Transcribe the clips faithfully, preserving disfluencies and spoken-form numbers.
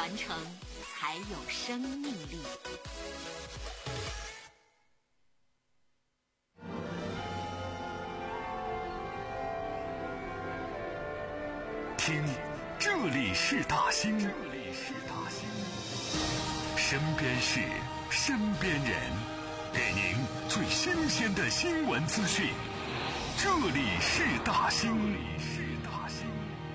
传承才有生命力。 听，这里是大兴，这里是大兴，身边事，身边人，给您最新鲜的新闻资讯。这里是大兴，这里是大兴。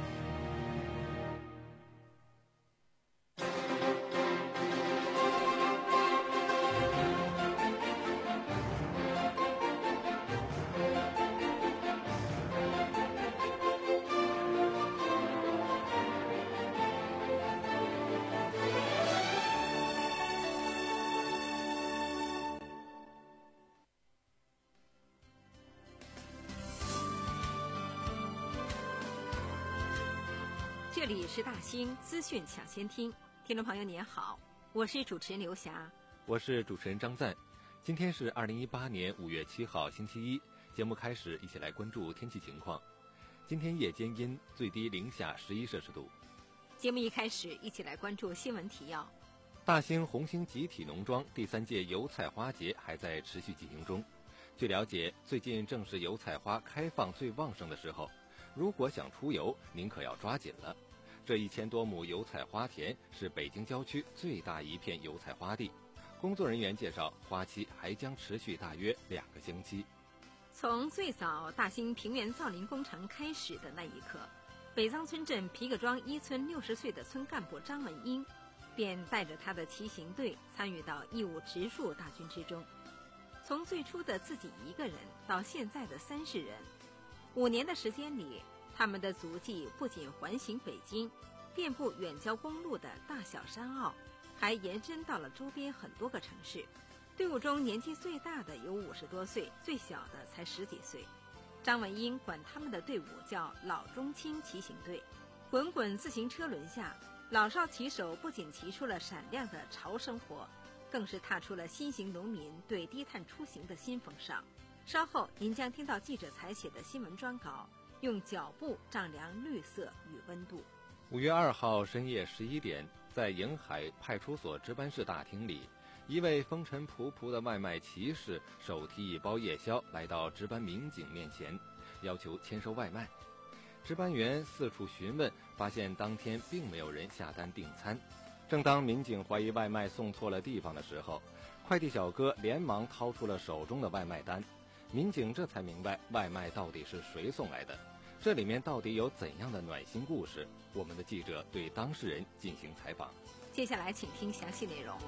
这里是大兴资讯抢先听，听众朋友您好，我是主持人刘霞， 我是主持人张赞。今天是二零一八年五月七号星期一，节目开始，一起来关注天气情况。今天夜间阴，最低零下十一摄氏度。 节目一开始，一起来关注新闻提要。 大兴红星集体农庄第三届油菜花节还在持续进行中。据了解，最近正是油菜花开放最旺盛的时候，如果想出游，您可要抓紧了。这一千多亩油菜花田是北京郊区最大一片油菜花地。工作人员介绍，花期还将持续大约两个星期。 从最早大兴平原造林工程开始的那一刻，北藏村镇皮革庄一村六十岁的村干部张文英便带着他的骑行队参与到义务植树大军之中。从最初的自己一个人到现在的三十人，五年的时间里，他们的足迹不仅环行北京，遍布远郊公路的大小山坳，还延伸到了周边很多个城市。队伍中年纪最大的有五十多岁，最小的才十几岁。张文英管他们的队伍叫老中青骑行队。滚滚自行车轮下，老少骑手不仅骑出了闪亮的潮生活，更是踏出了新型农民对低碳出行的新风尚。稍后您将听到记者采写的新闻专稿，用脚步丈量绿色与温度。 五月二号深夜十一点，在营海派出所值班室大厅里，一位风尘仆仆的外卖骑士手提一包夜宵来到值班民警面前，要求签收外卖。值班员四处询问，发现当天并没有人下单订餐。正当民警怀疑外卖送错了地方的时候，快递小哥连忙掏出了手中的外卖单。民警这才明白外卖到底是谁送来的，这里面到底有怎样的暖心故事？我们的记者对当事人进行采访。 接下来请听详细内容。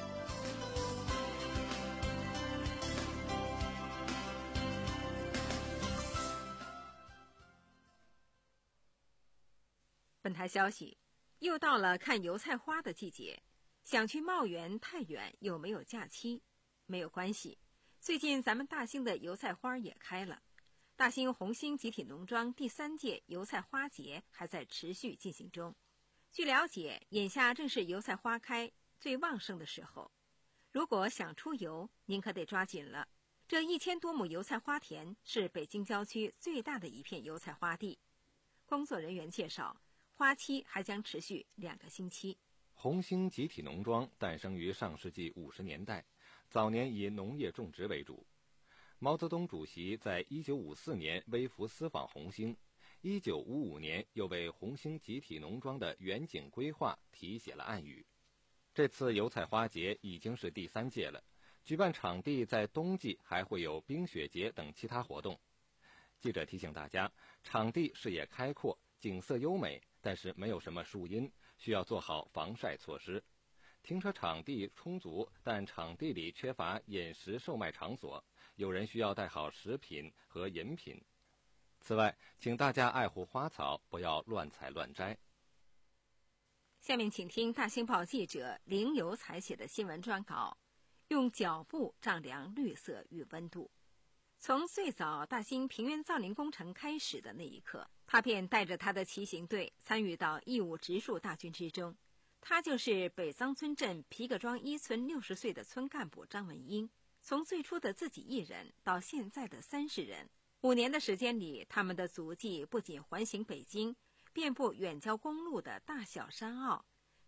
本台消息，又到了看油菜花的季节，想去茂源太远，有没有假期？没有关系，最近咱们大兴的油菜花也开了。大兴红星集体农庄第三届油菜花节还在持续进行中。据了解，眼下正是油菜花开最旺盛的时候。如果想出游，您可得抓紧了。这一千多亩油菜花田是北京郊区最大的一片油菜花地。工作人员介绍，花期还将持续两个星期。 红星集体农庄诞生于上世纪五十年代，早年以农业种植为主。毛泽东主席在一九五四年微服私访红星，一九五五年又为红星集体农庄的远景规划题写了暗语。这次油菜花节已经是第三届了，举办场地在冬季还会有冰雪节等其他活动。记者提醒大家，场地视野开阔，景色优美，但是没有什么树荫，需要做好防晒措施。停车场地充足，但场地里缺乏饮食售卖场所，有人需要带好食品和饮品。此外，请大家爱护花草，不要乱采乱摘。 下面请听大兴报记者林游采写的新闻专稿，用脚步丈量绿色与温度。从最早大兴平原造林工程开始的那一刻，他便带着他的骑行队参与到义务植树大军之中。他就是北藏村镇皮革庄一村六十岁的村干部张文英。从最初的自己一人到现在的三十人，五年的时间里，他们的足迹不仅环行北京，遍布远郊公路的大小山坳，还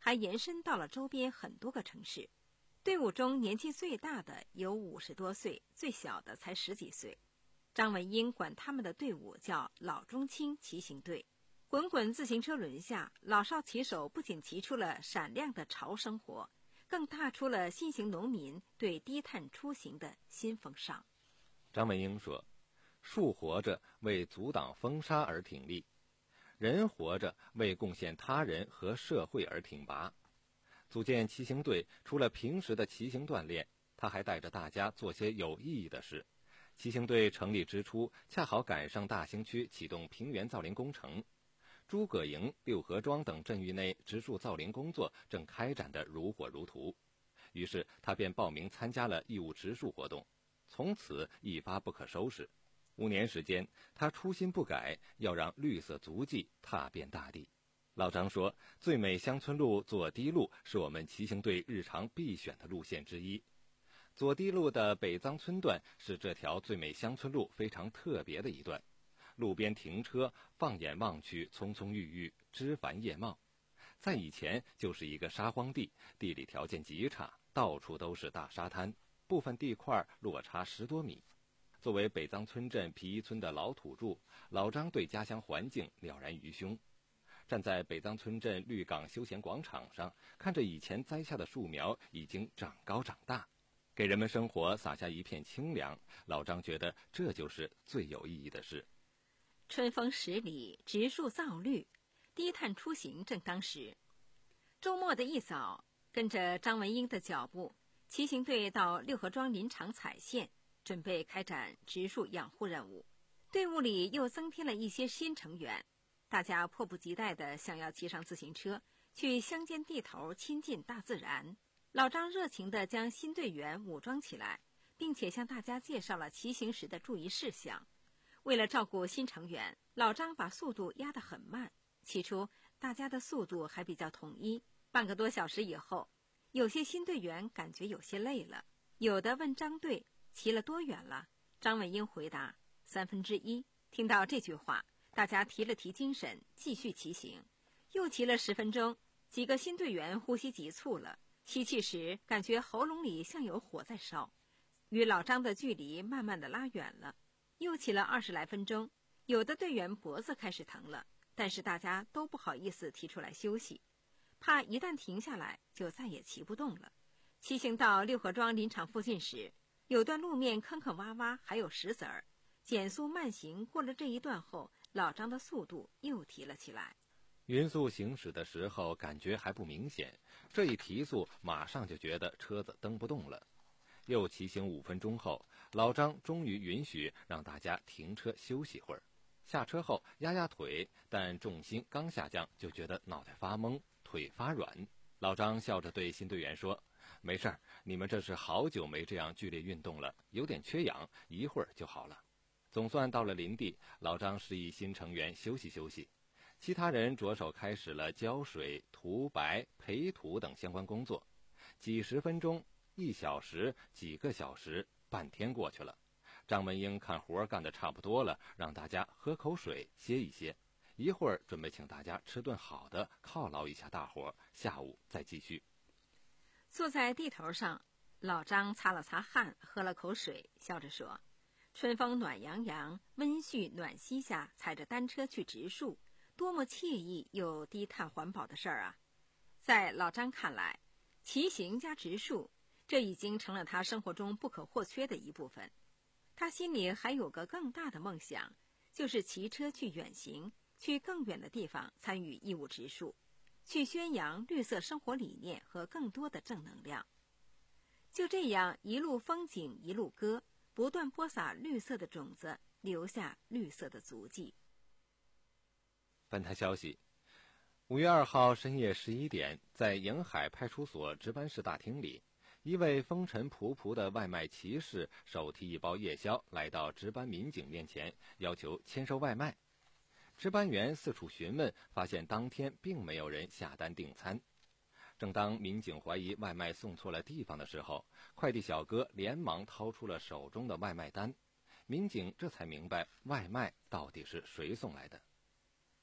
还延伸到了周边很多个城市。队伍中年纪最大的有五十多岁，最小的才十几岁。张文英管他们的队伍叫老中青骑行队。滚滚自行车轮下，老少骑手不仅骑出了闪亮的潮生活，更踏出了新型农民对低碳出行的新风尚。 张文英说，树活着为阻挡风沙而挺立，人活着为贡献他人和社会而挺拔。组建骑行队，除了平时的骑行锻炼，他还带着大家做些有意义的事。骑行队成立之初，恰好赶上大兴区启动平原造林工程，诸葛营、六合庄等镇域内植树造林工作正开展得如火如荼，于是他便报名参加了义务植树活动，从此一发不可收拾。五年时间，他初心不改，要让绿色足迹踏遍大地。老张说，最美乡村路左堤路是我们骑行队日常必选的路线之一。左堤路的北藏村段是这条最美乡村路非常特别的一段，路边停车，放眼望去，葱葱郁郁，枝繁叶茂。在以前就是一个沙荒地，地理条件极差，到处都是大沙滩，部分地块落差十多米。作为北藏村镇皮一村的老土著，老张对家乡环境了然于胸。站在北藏村镇绿港休闲广场上，看着以前栽下的树苗已经长高长大，给人们生活洒下一片清凉，老张觉得这就是最有意义的事。 春风十里，植树造绿，低碳出行正当时。周末的一早，跟着张文英的脚步，骑行队到六合庄林场采线，准备开展植树养护任务。队伍里又增添了一些新成员，大家迫不及待地想要骑上自行车，去乡间地头亲近大自然。老张热情地将新队员武装起来，并且向大家介绍了骑行时的注意事项。为了照顾新成员，老张把速度压得很慢。起初大家的速度还比较统一，半个多小时以后，有些新队员感觉有些累了，有的问张队骑了多远了。张文英回答三分之一。听到这句话，大家提了提精神，继续骑行。又骑了十分钟，几个新队员呼吸急促了，吸气时感觉喉咙里像有火在烧，与老张的距离慢慢的拉远了。又骑了二十来分钟，有的队员脖子开始疼了，但是大家都不好意思提出来休息，怕一旦停下来就再也骑不动了。骑行到六合庄林场附近时，有段路面坑坑洼洼，还有石子儿。减速慢行过了这一段后，老张的速度又提了起来。 匀速行驶的时候感觉还不明显，这一提速马上就觉得车子蹬不动了。又骑行五分钟后，老张终于允许让大家停车休息会儿。下车后压压腿，但重心刚下降就觉得脑袋发懵，腿发软。老张笑着对新队员说，没事儿，你们这是好久没这样剧烈运动了，有点缺氧，一会儿就好了。总算到了林地，老张示意新成员休息休息，其他人着手开始了浇水、涂白、培土等相关工作。几十分钟、一小时、几个小时，半天过去了。张文英看活干得差不多了，让大家喝口水歇一歇，一会儿准备请大家吃顿好的，犒劳一下大伙，下午再继续。 坐在地头上，老张擦了擦汗，喝了口水，笑着说，春风暖洋洋，温煦暖溪下踩着单车去植树，多么惬意又低碳环保的事儿啊！在老张看来，骑行加植树，这已经成了他生活中不可或缺的一部分。他心里还有个更大的梦想，就是骑车去远行，去更远的地方参与义务植树，去宣扬绿色生活理念和更多的正能量。就这样一路风景一路歌，不断播撒绿色的种子，留下绿色的足迹。 本台消息，五月二号深夜十一点，在迎海派出所值班室大厅里，一位风尘仆仆的外卖骑士手提一包夜宵来到值班民警面前，要求签收外卖。值班员四处询问，发现当天并没有人下单订餐。正当民警怀疑外卖送错了地方的时候，快递小哥连忙掏出了手中的外卖单，民警这才明白外卖到底是谁送来的。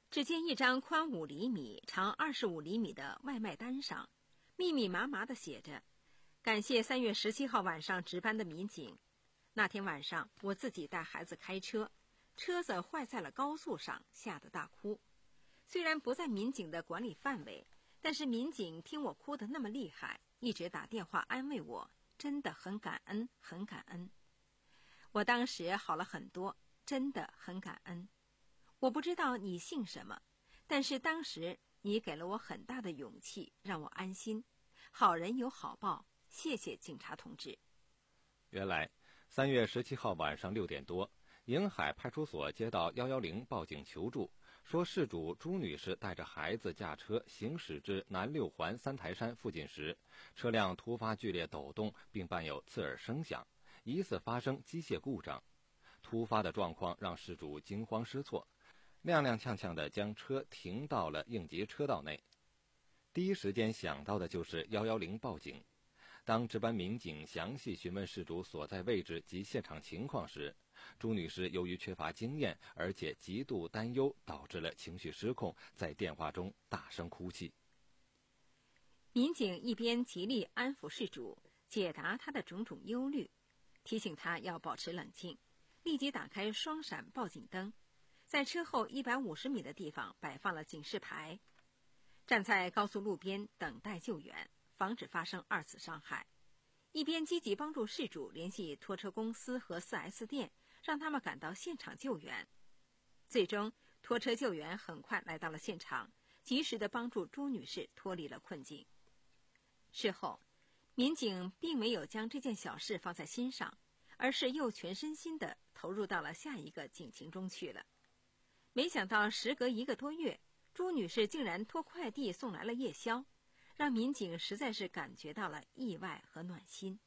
只见一张宽五厘米、长二十五厘米的外卖单上，密密麻麻地写着：“感谢三月十七号晚上值班的民警。那天晚上我自己带孩子开车，车子坏在了高速上，吓得大哭。虽然不在民警的管理范围，但是民警听我哭得那么厉害，一直打电话安慰我，真的很感恩，很感恩。我当时好了很多，真的很感恩。我不知道你姓什么，但是当时你给了我很大的勇气，让我安心。好人有好报，谢谢警察同志。” 原来三月十七号晚上六点多，迎海派出所接到一一零报警求助，说事主朱女士带着孩子驾车行驶至南六环三台山附近时，车辆突发剧烈抖动，并伴有刺耳声响，疑似发生机械故障。突发的状况让事主惊慌失措，踉踉跄跄地将车停到了应急车道内。第一时间想到的就是一一零报警。当值班民警详细询问事主所在位置及现场情况时，朱女士由于缺乏经验，而且极度担忧，导致了情绪失控，在电话中大声哭泣。 民警一边极力安抚事主，解答他的种种忧虑，提醒他要保持冷静，立即打开双闪报警灯，在车后一百五十米的地方摆放了警示牌，站在高速路边等待救援，防止发生二次伤害。一边积极帮助事主联系拖车公司和 四 S 店，让他们赶到现场救援。最终，拖车救援很快来到了现场，及时地帮助朱女士脱离了困境。事后，民警并没有将这件小事放在心上，而是又全身心地投入到了下一个警情中去了。没想到时隔一个多月，朱女士竟然托快递送来了夜宵，让民警实在是感觉到了意外和暖心。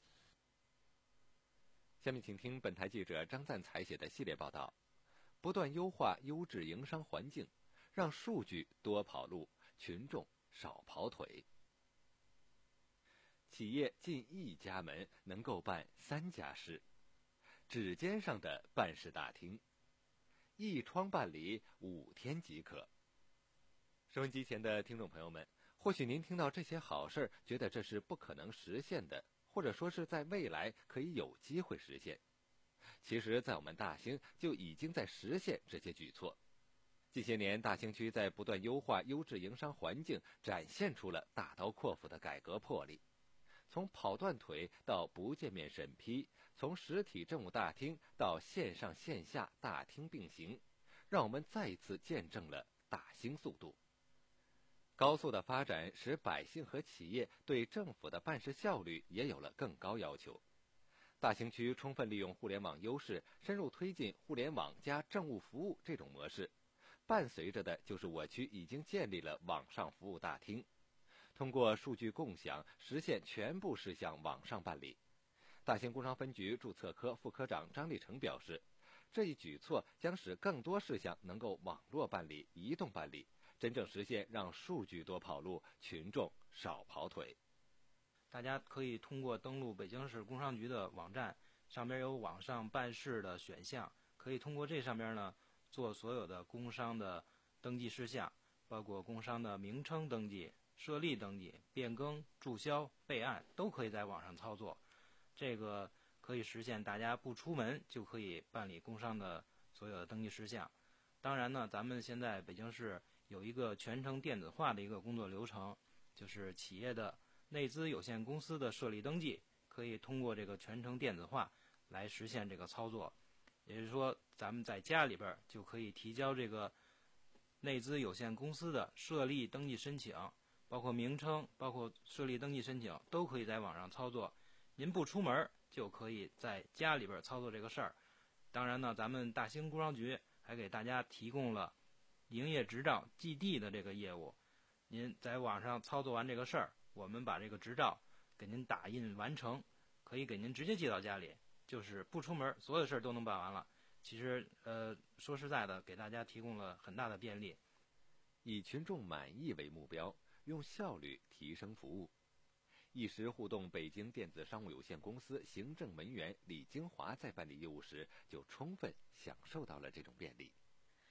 下面请听本台记者张赞采写的系列报道：不断优化优质营商环境，让数据多跑路，群众少跑腿。企业进一家门能够办三家事，指尖上的办事大厅，一窗办理五天即可。收音机前的听众朋友们，或许您听到这些好事，觉得这是不可能实现的，或者说是在未来可以有机会实现。其实在我们大兴就已经在实现这些举措。近些年，大兴区在不断优化优质营商环境，展现出了大刀阔斧的改革魄力。从跑断腿到不见面审批，从实体政务大厅到线上线下大厅并行，让我们再一次见证了大兴速度。高速的发展使百姓和企业对政府的办事效率也有了更高要求。大兴区充分利用互联网优势，深入推进互联网加政务服务这种模式，伴随着的就是我区已经建立了网上服务大厅。通过数据共享，实现全部事项网上办理。大兴工商分局注册科副科长张立成表示，这一举措将使更多事项能够网络办理、移动办理，真正实现让数据多跑路，群众少跑腿。 大家可以通过登录北京市工商局的网站，上边有网上办事的选项，可以通过这上边呢做所有的工商的登记事项，包括工商的名称登记、设立登记、变更、注销、备案，都可以在网上操作。这个可以实现大家不出门就可以办理工商的所有的登记事项。当然呢，咱们现在北京市有一个全程电子化的一个工作流程，就是企业的内资有限公司的设立登记可以通过这个全程电子化来实现这个操作。也就是说，咱们在家里边就可以提交这个内资有限公司的设立登记申请，包括名称，包括设立登记申请，都可以在网上操作。您不出门就可以在家里边操作这个事儿。当然呢，咱们大兴工商局还给大家提供了营业执照寄递的这个业务。您在网上操作完这个事儿，我们把这个执照给您打印完成，可以给您直接寄到家里，就是不出门，所有事儿都能办完了。其实呃，说实在的，给大家提供了很大的便利。 以群众满意为目标，用效率提升服务。一时互动北京电子商务有限公司行政门员李金华在办理业务时，就充分享受到了这种便利。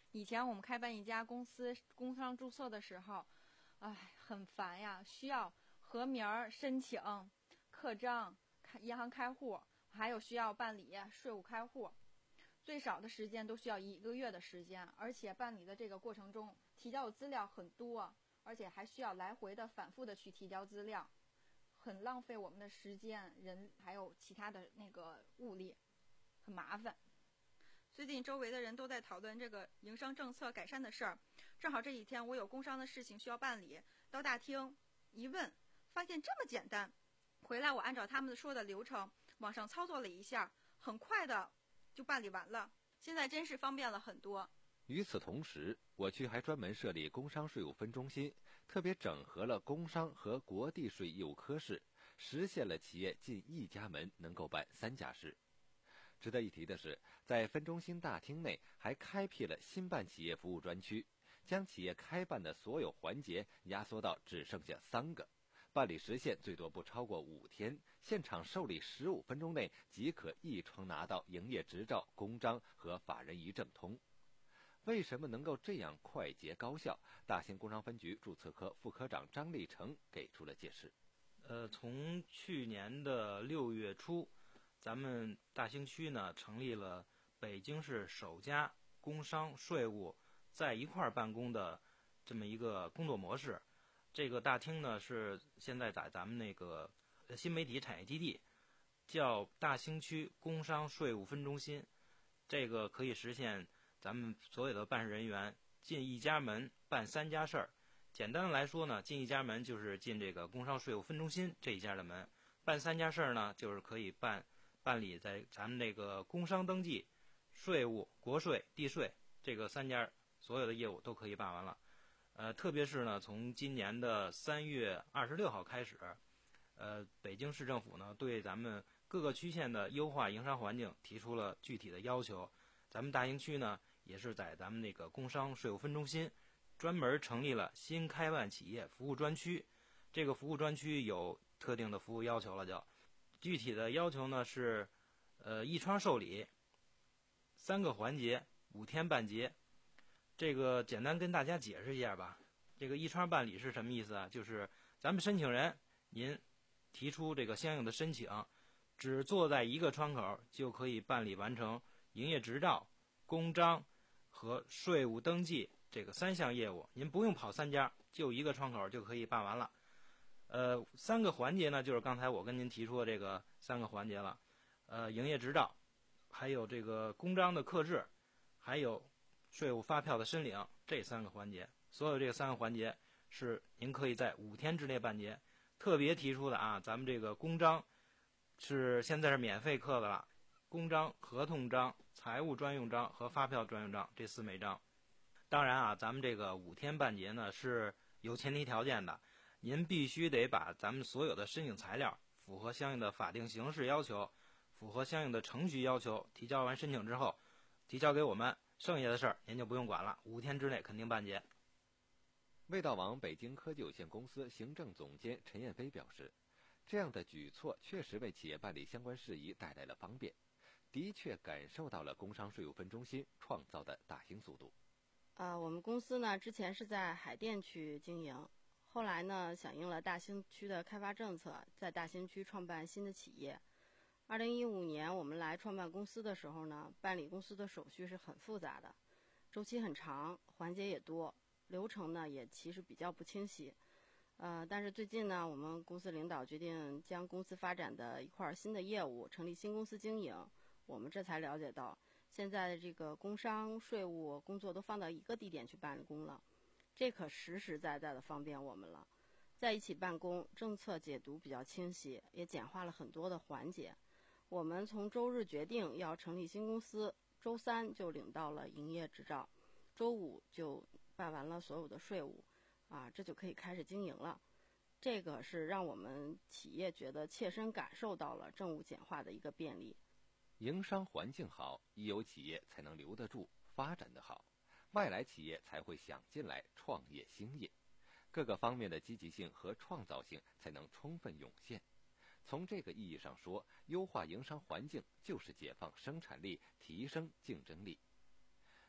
以前我们开办一家公司工商注册的时候，哎，很烦呀，需要核名申请、刻章、开银行开户，还有需要办理税务开户，最少的时间都需要一个月的时间，而且办理的这个过程中提交的资料很多，而且还需要来回的反复的去提交资料，很浪费我们的时间、人还有其他的那个物力，很麻烦。最近周围的人都在讨论这个营商政策改善的事儿，正好这几天我有工商的事情需要办理，到大厅一问，发现这么简单。回来我按照他们说的流程，网上操作了一下，很快的就办理完了。现在真是方便了很多。 与此同时，我区还专门设立工商税务分中心，特别整合了工商和国地税业务科室，实现了企业近一家门能够办三家事。值得一提的是，在分中心大厅内还开辟了新办企业服务专区，将企业开办的所有环节压缩到只剩下三个，办理时限最多不超过五天，现场受理十五分钟内即可一窗拿到营业执照、公章和法人一证通。为什么能够这样快捷高效？大兴工商分局注册科副科长张立成给出了解释。 呃，从去年的六月初，咱们大兴区呢成立了北京市首家工商税务在一块儿办公的这么一个工作模式。这个大厅呢是现在在咱们那个新媒体产业基地，叫大兴区工商税务分中心。这个可以实现咱们所有的办事人员进一家门办三家事儿。简单的来说呢，进一家门就是进这个工商税务分中心这一家的门，办三家事儿呢，就是可以办办理在咱们这个工商登记、税务、国税、地税这个三家所有的业务都可以办完了。呃，特别是呢，从今年的三月二十六号开始，呃，北京市政府呢对咱们各个区县的优化营商环境提出了具体的要求。咱们大兴区呢，也是在咱们那个工商税务分中心专门成立了新开办企业服务专区。这个服务专区有特定的服务要求了，就具体的要求呢是，呃，一窗受理，三个环节，五天办结。这个简单跟大家解释一下吧。这个一窗办理是什么意思啊？就是咱们申请人您提出这个相应的申请，只坐在一个窗口就可以办理完成营业执照、公章和税务登记这个三项业务，您不用跑三家，就一个窗口就可以办完了。呃，三个环节呢，就是刚才我跟您提出的这个三个环节了。呃，营业执照，还有这个公章的刻制，还有税务发票的申领，这三个环节，所有这三个环节是您可以在五天之内办结。特别提出的啊，咱们这个公章是现在是免费刻的了，公章、合同章、财务专用章和发票专用章这四枚章。当然啊，咱们这个五天办结呢是有前提条件的，您必须得把咱们所有的申请材料符合相应的法定形式要求，符合相应的程序要求，提交完申请之后提交给我们，剩下的事儿您就不用管了，五天之内肯定办结。 味道王北京科技有限公司行政总监陈彦飞表示，这样的举措确实为企业办理相关事宜带来了方便，的确感受到了工商税务分中心创造的大兴速度。 呃，我们公司呢之前是在海淀区经营，后来呢响应了大兴区的开发政策，在大兴区创办新的企业。二零一五年我们来创办公司的时候呢，办理公司的手续是很复杂的，周期很长，环节也多，流程呢也其实比较不清晰。呃，但是最近呢，我们公司领导决定将公司发展的一块新的业务成立新公司经营，我们这才了解到，现在的这个工商税务工作都放到一个地点去办公了，这可实实在在的方便我们了。在一起办公，政策解读比较清晰，也简化了很多的环节。我们从周日决定要成立新公司，周三就领到了营业执照，周五就办完了所有的税务，啊，这就可以开始经营了。这个是让我们企业觉得切身感受到了政务简化的一个便利。 营商环境好，一有企业才能留得住，发展得好，外来企业才会想进来创业兴业，各个方面的积极性和创造性才能充分涌现。从这个意义上说，优化营商环境就是解放生产力，提升竞争力。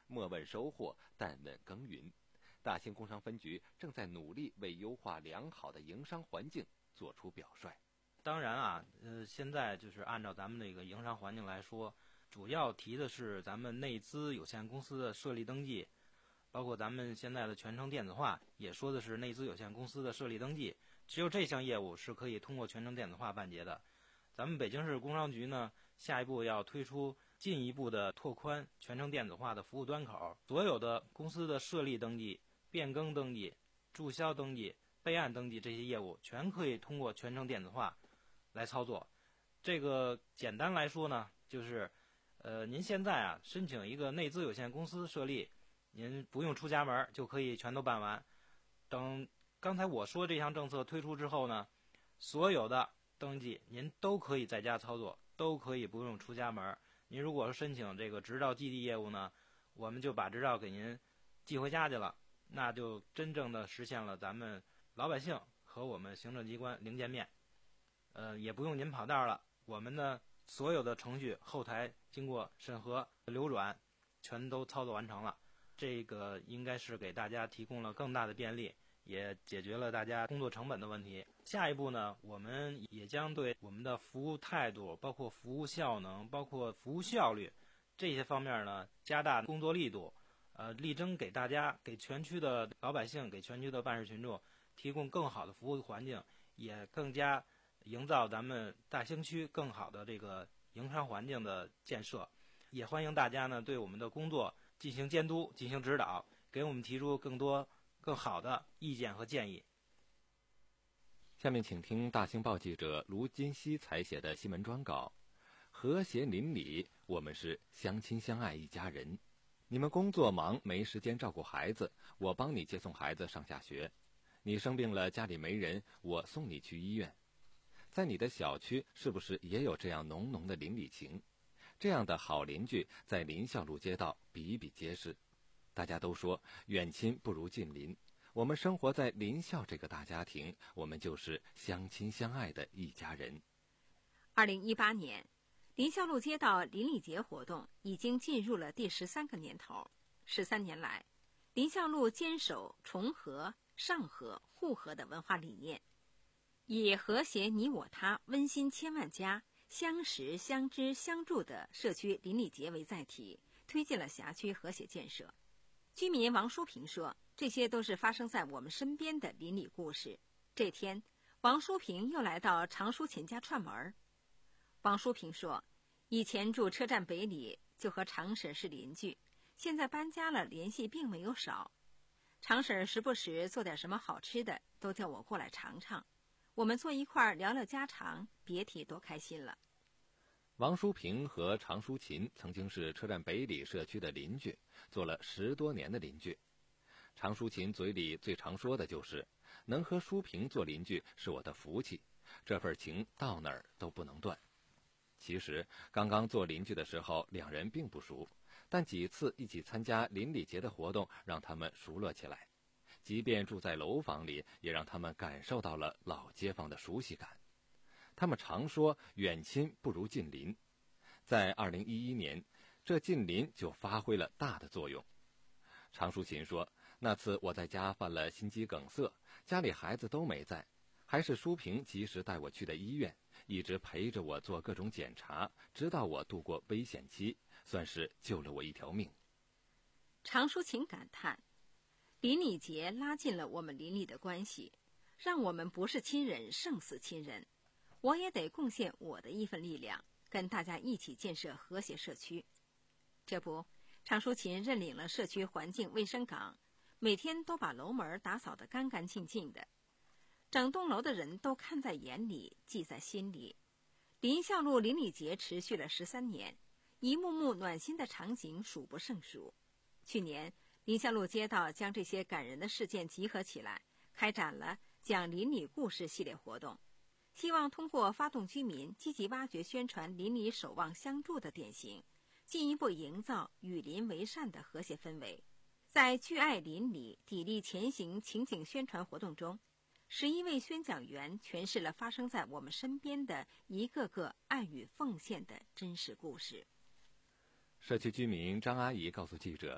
莫问收获，但问耕耘。大兴工商分局正在努力为优化良好的营商环境做出表率。 当然啊，呃，现在就是按照咱们这个营商环境来说，主要提的是咱们内资有限公司的设立登记，包括咱们现在的全程电子化，也说的是内资有限公司的设立登记。只有这项业务是可以通过全程电子化办结的。咱们北京市工商局呢，下一步要推出进一步的拓宽全程电子化的服务端口，所有的公司的设立登记、变更登记、注销登记、备案登记这些业务，全可以通过全程电子化来操作。这个简单来说呢，就是呃，您现在啊申请一个内资有限公司设立，您不用出家门就可以全都办完。等刚才我说这项政策推出之后呢，所有的登记您都可以在家操作，都可以不用出家门。您如果是申请这个执照寄递业务呢，我们就把执照给您寄回家去了，那就真正的实现了咱们老百姓和我们行政机关零见面。呃，也不用您跑道了，我们呢所有的程序后台经过审核流转，全都操作完成了。这个应该是给大家提供了更大的便利，也解决了大家工作成本的问题。下一步呢，我们也将对我们的服务态度，包括服务效能，包括服务效率这些方面呢，加大工作力度，呃，力争给大家、给全区的老百姓、给全区的办事群众提供更好的服务环境，也更加营造咱们大兴区更好的这个营商环境的建设。也欢迎大家呢对我们的工作进行监督、进行指导，给我们提出更多更好的意见和建议。 下面请听大兴报记者卢金熙采写的新闻专稿：和谐邻里，我们是相亲相爱一家人。你们工作忙没时间照顾孩子，我帮你接送孩子上下学。你生病了家里没人，我送你去医院。在你的小区是不是也有这样浓浓的邻里情？这样的好邻居在临校路街道比比皆是。大家都说远亲不如近邻，我们生活在临校这个大家庭，我们就是相亲相爱的一家人。 二零一八年，临校路街道邻里节活动已经进入了第十三个年头。十三年来，临校路坚守重和、上和、互和的文化理念，以和谐你我他、温馨千万家、相识相知相助的社区邻里节为载体，推进了辖区和谐建设。居民王淑平说，这些都是发生在我们身边的邻里故事。这天，王淑平又来到常淑琴家串门。王淑平说，以前住车站北里，就和常婶是邻居，现在搬家了，联系并没有少。常婶时不时做点什么好吃的，都叫我过来尝尝，我们坐一块儿聊聊家常，别提多开心了。 王淑平和常淑琴曾经是车站北里社区的邻居，做了十多年的邻居。常淑琴嘴里最常说的就是能和淑平做邻居是我的福气，这份情到哪儿都不能断。其实刚刚做邻居的时候两人并不熟，但几次一起参加邻里节的活动让他们熟络起来，即便住在楼房里也让他们感受到了老街坊的熟悉感。他们常说远亲不如近邻，在二零一一年，这近邻就发挥了大的作用。常淑琴说，那次我在家犯了心肌梗塞，家里孩子都没在，还是淑平及时带我去的医院，一直陪着我做各种检查，直到我度过危险期，算是救了我一条命。 常淑琴感叹，邻里节拉近了我们邻里的关系，让我们不是亲人胜似亲人。我也得贡献我的一份力量，跟大家一起建设和谐社区。这不，常淑琴认领了社区环境卫生岗，每天都把楼门打扫得干干净净的，整栋楼的人都看在眼里，记在心里。临校路邻里节持续了十三年，一幕幕暖心的场景数不胜数。去年，临校路街道将这些感人的事件集合起来，开展了讲邻里故事系列活动，希望通过发动居民积极挖掘宣传邻里守望相助的典型，进一步营造与邻为善的和谐氛围。在聚爱邻里、砥砺前行情景宣传活动中，十一位宣讲员诠释了发生在我们身边的一个个爱与奉献的真实故事。 社区居民张阿姨告诉记者，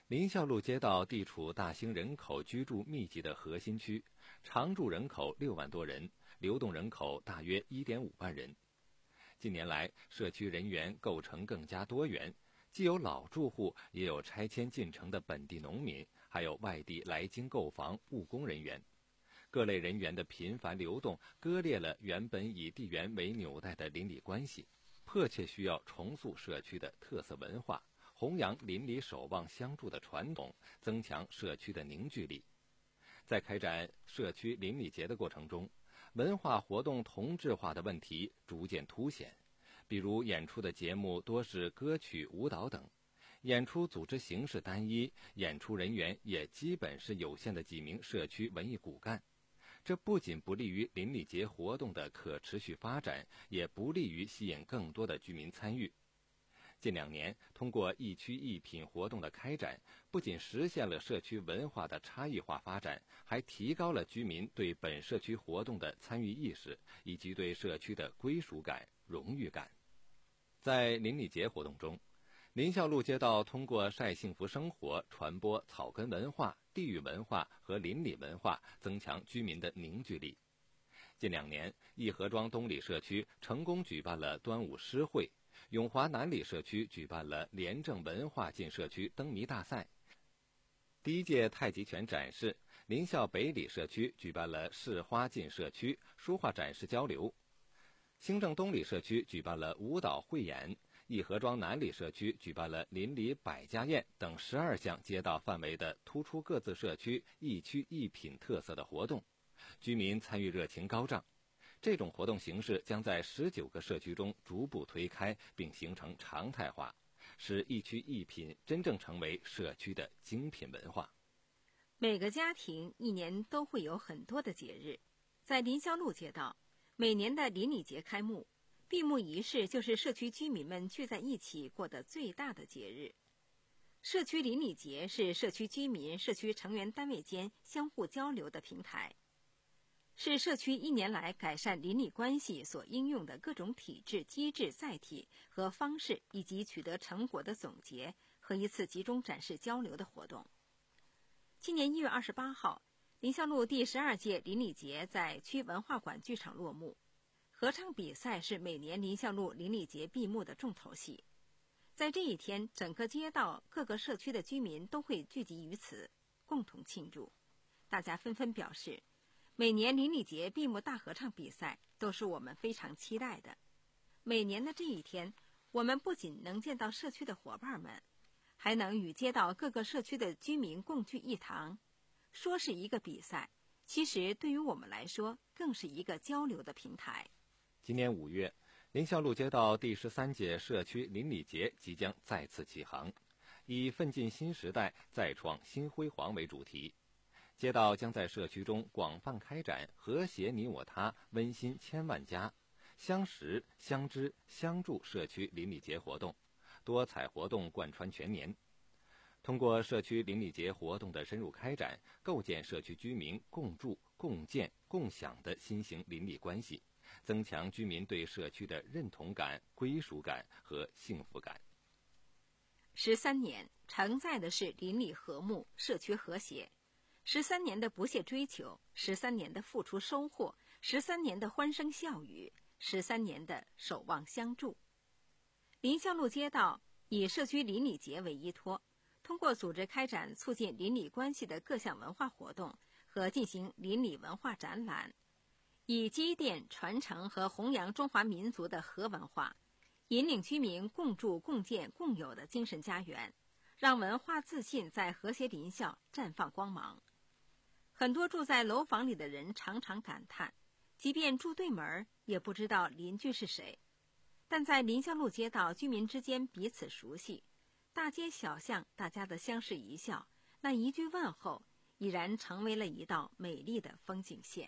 林孝路街道地处大兴人口居住密集的核心区，常住人口六万多人，流动人口大约 一点五万人。近年来，社区人员构成更加多元，既有老住户，也有拆迁进城的本地农民，还有外地来京购房务工人员。各类人员的频繁流动，割裂了原本以地缘为纽带的邻里关系，迫切需要重塑社区的特色文化，弘扬邻里守望相助的传统，增强社区的凝聚力。在开展社区邻里节的过程中，文化活动同质化的问题逐渐凸显，比如演出的节目多是歌曲、舞蹈等，演出组织形式单一，演出人员也基本是有限的几名社区文艺骨干。这不仅不利于邻里节活动的可持续发展，也不利于吸引更多的居民参与。近两年，通过一区一品活动的开展，不仅实现了社区文化的差异化发展，还提高了居民对本社区活动的参与意识，以及对社区的归属感、荣誉感。在邻里节活动中，林孝路街道通过晒幸福生活，传播草根文化、地域文化和邻里文化，增强居民的凝聚力。近两年，义和庄东里社区成功举办了端午诗会，永华南里社区举办了廉政文化进社区灯谜大赛。第一届太极拳展示，林孝北里社区举办了市花进社区书画展示交流。兴正东里社区举办了舞蹈汇演，义和庄南里社区举办了邻里百家宴等十二项街道范围的突出各自社区一区一品特色的活动，居民参与热情高涨。这种活动形式将在十九个社区中逐步推开，并形成常态化，使一区一品真正成为社区的精品文化。 每个家庭一年都会有很多的节日，在林孝路街道，每年的邻里节开幕，闭幕仪式就是社区居民们聚在一起过的最大的节日。社区邻里节是社区居民、社区成员单位间相互交流的平台，是社区一年来改善邻里关系所应用的各种体制、机制、载体和方式，以及取得成果的总结和一次集中展示交流的活动。今年一月二十八号，林孝路第十二届邻里节在区文化馆剧场落幕。合唱比赛是每年林孝路邻里节闭幕的重头戏。在这一天，整个街道各个社区的居民都会聚集于此，共同庆祝。大家纷纷表示，每年邻里节闭幕大合唱比赛都是我们非常期待的。每年的这一天，我们不仅能见到社区的伙伴们，还能与街道各个社区的居民共聚一堂。说是一个比赛，其实对于我们来说，更是一个交流的平台。 今年五月，林孝路街道第十三届社区邻里节即将再次起航，以奋进新时代，再创新辉煌为主题。街道将在社区中广泛开展和谐你我他、温馨千万家、相识、相知、相助社区邻里节活动，多彩活动贯穿全年。通过社区邻里节活动的深入开展，构建社区居民共住、共建、共享的新型邻里关系，增强居民对社区的认同感、归属感和幸福感。 十三年承载的是邻里和睦、社区和谐，十三年的不懈追求，十三年的付出收获，十三年的欢声笑语，十三年的守望相助。林孝路街道以社区邻里节为依托，通过组织开展促进邻里关系的各项文化活动和进行邻里文化展览，以积淀、传承和弘扬中华民族的和文化，引领居民共筑、共建、共有的精神家园，让文化自信在和谐邻校绽放光芒。很多住在楼房里的人常常感叹，即便住对门也不知道邻居是谁。但在林孝路街道，居民之间彼此熟悉，大街小巷大家的相视一笑，那一句问候已然成为了一道美丽的风景线。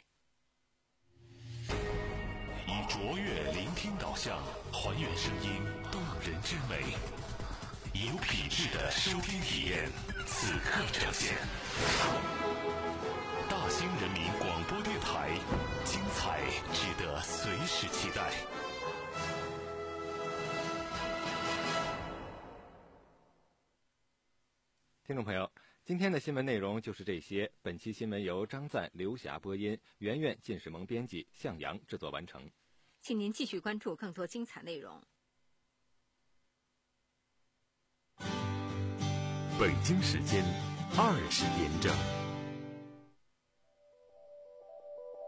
以卓越聆听导向，还原声音动人之美，以有品质的收听体验，此刻呈现。大兴人民广播电台，精彩值得随时期待。 听众朋友，今天的新闻内容就是这些。本期新闻由张赞、刘霞播音，圆圆、靳世萌编辑，向阳制作完成。 请您继续关注更多精彩内容。 北京时间二十点整。